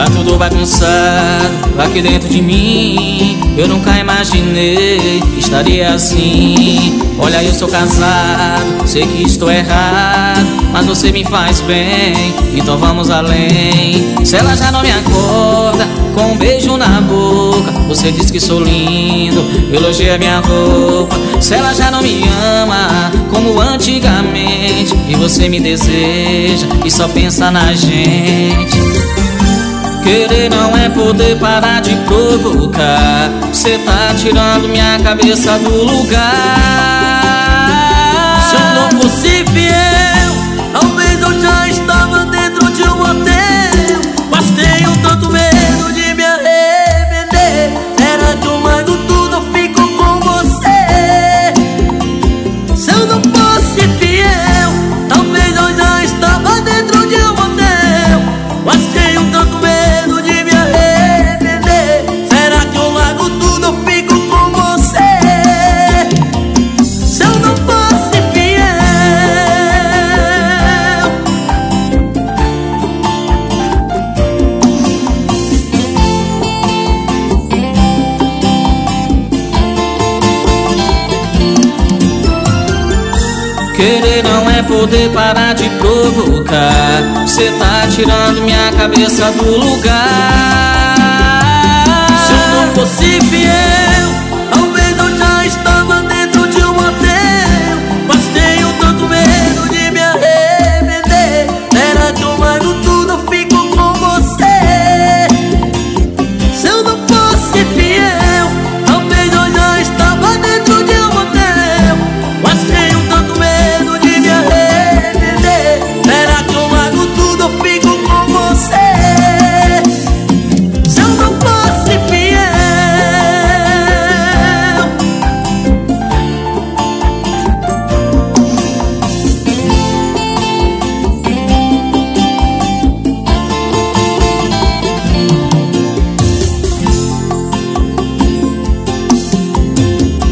Tá tudo bagunçado aqui dentro de mim. Eu nunca imaginei que estaria assim. Olha, eu sou casado, sei que estou errado, mas você me faz bem, então vamos além. Se ela já não me acorda com um beijo na boca, você diz que sou lindo, elogia minha roupa. Se ela já não me ama como antigamente, e você me deseja e só pensa na gente. Querer não é poder parar de provocar. Você tá tirando minha cabeça do lugar. Se eu não fosse fiel, talvez eu já estava dentro de um motel. Mas tenho tanto medo de me arrepender. Era que eu largo tudo, eu fico com você. Se eu não fosse fiel, talvez eu já estava dentro de um motel. Mas tenho tanto medo. Querer não é poder parar de provocar. Você tá tirando minha cabeça do lugar. Se eu não fosse fiel, talvez eu já estava